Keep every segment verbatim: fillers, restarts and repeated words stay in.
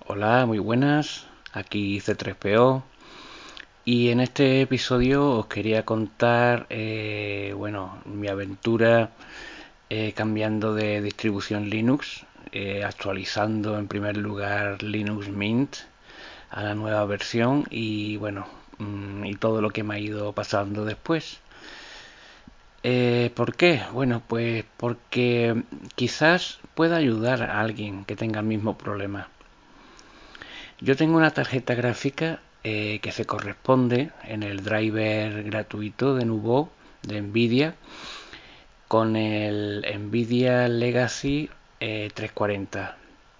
Hola, muy buenas, aquí C tres P O y en este episodio os quería contar, eh, bueno, mi aventura eh, cambiando de distribución Linux, eh, actualizando en primer lugar Linux Mint a la nueva versión y bueno, mm, y todo lo que me ha ido pasando después. Eh, ¿por qué? Bueno, pues porque quizás pueda ayudar a alguien que tenga el mismo problema. Yo tengo una tarjeta gráfica eh, que se corresponde en el driver gratuito de Nuvo de Nvidia con el Nvidia Legacy eh, trescientos cuarenta.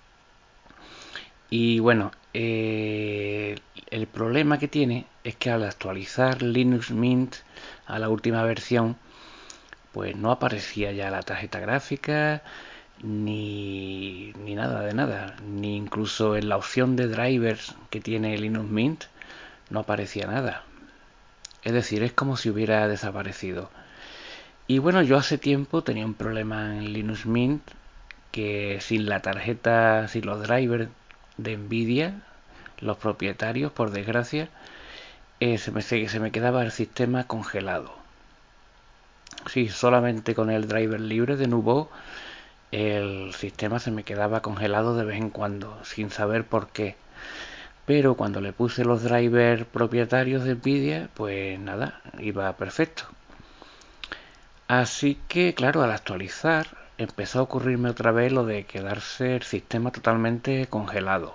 Y bueno, eh, el problema que tiene es que al actualizar Linux Mint a la última versión, pues no aparecía ya la tarjeta gráfica, ni, ni nada de nada, ni incluso en la opción de drivers que tiene Linux Mint no aparecía nada. Es decir, es como si hubiera desaparecido. Y bueno, yo hace tiempo tenía un problema en Linux Mint que sin la tarjeta, sin los drivers de Nvidia, los propietarios, por desgracia, eh, se, me, se me quedaba el sistema congelado. Sí, solamente con el driver libre de Nuvo el sistema se me quedaba congelado de vez en cuando, sin saber por qué. Pero cuando le puse los drivers propietarios de Nvidia, pues nada, iba perfecto. Así que, claro, al actualizar, empezó a ocurrirme otra vez lo de quedarse el sistema totalmente congelado.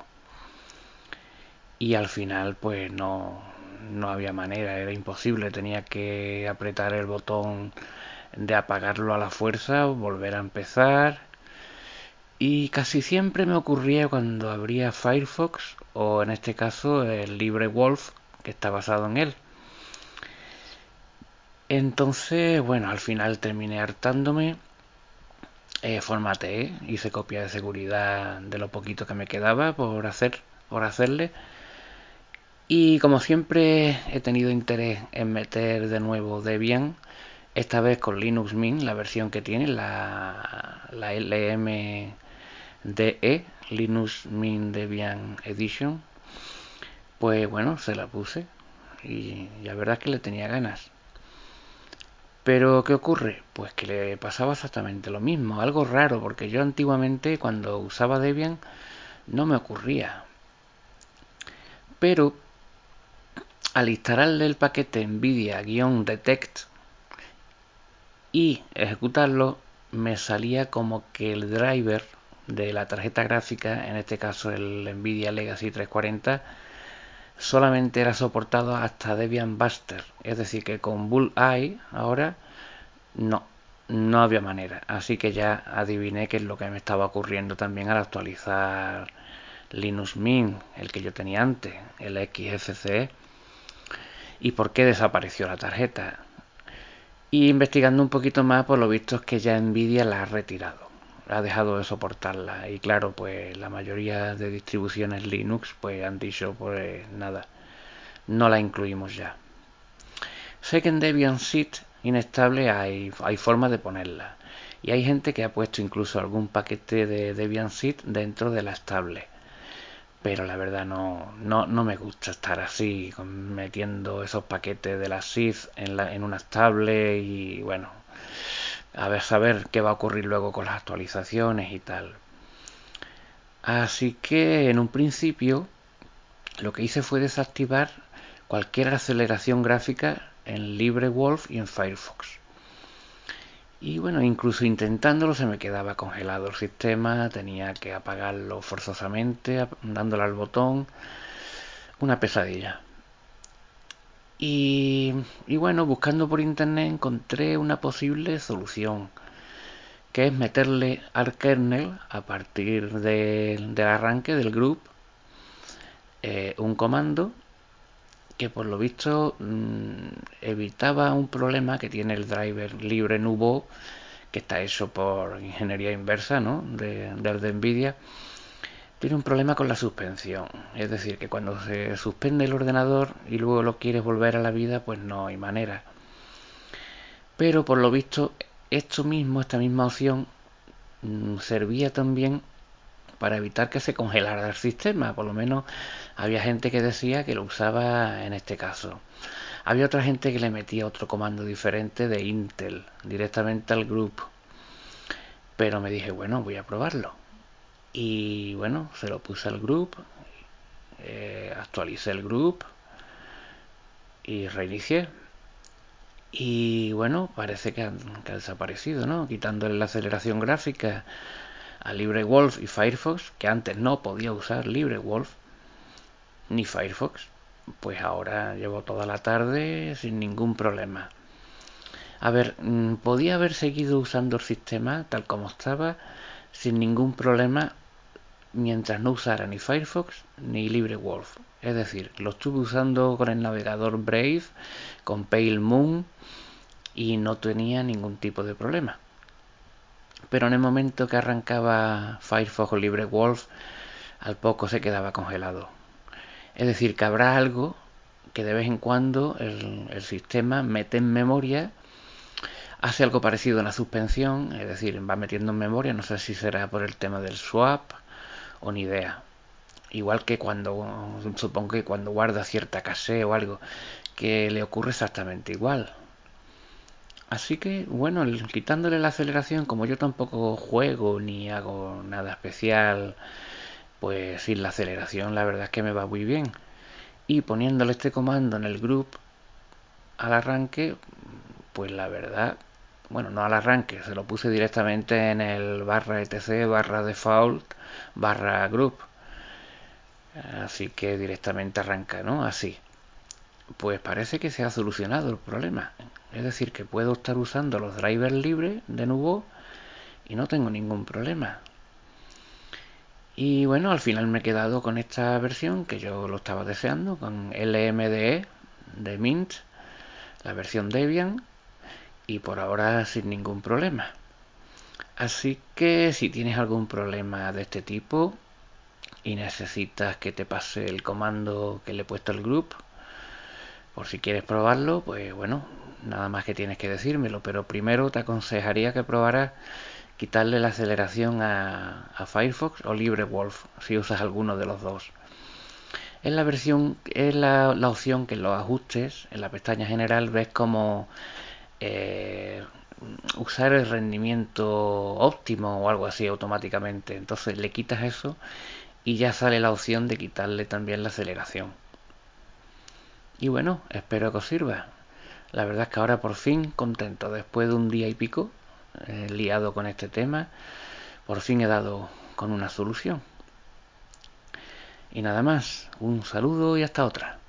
Y al final, pues no, no había manera, era imposible. Tenía que apretar el botón de apagarlo a la fuerza, volver a empezar. Y casi siempre me ocurría cuando abría Firefox o en este caso el LibreWolf que está basado en él. Entonces, bueno, al final terminé hartándome, eh, formateé, hice copia de seguridad de lo poquito que me quedaba por hacer, por hacerle. Y como siempre he tenido interés en meter de nuevo Debian, esta vez con Linux Mint, la versión que tiene, la, la L M D E, Linux Mint Debian Edition, pues bueno, se la puse y la verdad es que le tenía ganas. Pero ¿qué ocurre? Pues que le pasaba exactamente lo mismo, algo raro, porque yo antiguamente cuando usaba Debian no me ocurría. Pero al instalarle el paquete NVIDIA-Detect y ejecutarlo, me salía como que el driver de la tarjeta gráfica, en este caso el Nvidia Legacy trescientos cuarenta, solamente era soportado hasta Debian Buster. Es decir, que con Bullseye ahora no, no había manera. Así que ya adiviné qué es lo que me estaba ocurriendo también al actualizar Linux Mint, el que yo tenía antes, el X F C E, y por qué desapareció la tarjeta. Y investigando un poquito más, por lo visto es que ya Nvidia la ha retirado, ha dejado de soportarla. Y claro, pues la mayoría de distribuciones Linux pues han dicho, pues nada, no la incluimos ya. Sé que en Debian Sit inestable hay, hay forma de ponerla. Y hay gente que ha puesto incluso algún paquete de Debian Sit dentro de la estable. Pero la verdad no, no, no me gusta estar así, metiendo esos paquetes de la S I D en, la, en una estable y bueno, a ver saber qué va a ocurrir luego con las actualizaciones y tal. Así que en un principio lo que hice fue desactivar cualquier aceleración gráfica en LibreWolf y en Firefox. Y bueno, incluso intentándolo se me quedaba congelado el sistema, tenía que apagarlo forzosamente, dándole al botón, una pesadilla. Y, y bueno, buscando por internet encontré una posible solución, que es meterle al kernel a partir de, del arranque del group eh, un comando que por lo visto mmm, evitaba un problema que tiene el driver libre Nuvo, que está hecho por ingeniería inversa, ¿no? De, del de Nvidia. Tiene un problema con la suspensión, es decir, que cuando se suspende el ordenador y luego lo quieres volver a la vida, pues no hay manera. Pero por lo visto, esto mismo, esta misma opción, mmm, servía también para evitar que se congelara el sistema. Por lo menos había gente que decía que lo usaba en este caso. Había otra gente que le metía otro comando diferente de Intel directamente al group, pero me dije, bueno, voy a probarlo. Y bueno, se lo puse al group, eh, actualicé el group y reinicié. Y bueno, parece que ha, que ha desaparecido, ¿no? Quitándole la aceleración gráfica a LibreWolf y Firefox, que antes no podía usar LibreWolf ni Firefox, pues ahora llevo toda la tarde sin ningún problema. A ver, podía haber seguido usando el sistema tal como estaba sin ningún problema mientras no usara ni Firefox ni LibreWolf. Es decir, lo estuve usando con el navegador Brave, con Pale Moon, y no tenía ningún tipo de problema. Pero en el momento que arrancaba Firefox o LibreWolf, al poco se quedaba congelado. Es decir, que habrá algo que de vez en cuando el, el sistema mete en memoria, hace algo parecido a una suspensión, es decir, va metiendo en memoria, no sé si será por el tema del swap o ni idea. Igual que cuando, supongo que cuando guarda cierta caché o algo, que le ocurre exactamente igual. Así que, bueno, el, quitándole la aceleración, como yo tampoco juego ni hago nada especial, pues sin la aceleración la verdad es que me va muy bien. Y poniéndole este comando en el group al arranque, pues la verdad, bueno, no al arranque, se lo puse directamente en el barra etc barra default barra group. Así que directamente arranca, ¿no? Así. Pues parece que se ha solucionado el problema. Es decir, que puedo estar usando los drivers libres de nuevo y no tengo ningún problema. Y bueno, al final me he quedado con esta versión que yo lo estaba deseando, con L M D E de Mint, la versión Debian, y por ahora sin ningún problema. Así que si tienes algún problema de este tipo y necesitas que te pase el comando que le he puesto al group, por si quieres probarlo, pues bueno, nada más que tienes que decírmelo, pero primero te aconsejaría que probaras quitarle la aceleración a, a Firefox o LibreWolf si usas alguno de los dos. Es la versión, es la, la opción que en los ajustes, en la pestaña general, ves como eh, usar el rendimiento óptimo o algo así automáticamente. Entonces le quitas eso y ya sale la opción de quitarle también la aceleración. Y bueno, espero que os sirva. La verdad es que ahora por fin contento, después de un día y pico eh, liado con este tema, por fin he dado con una solución. Y nada más, un saludo y hasta otra.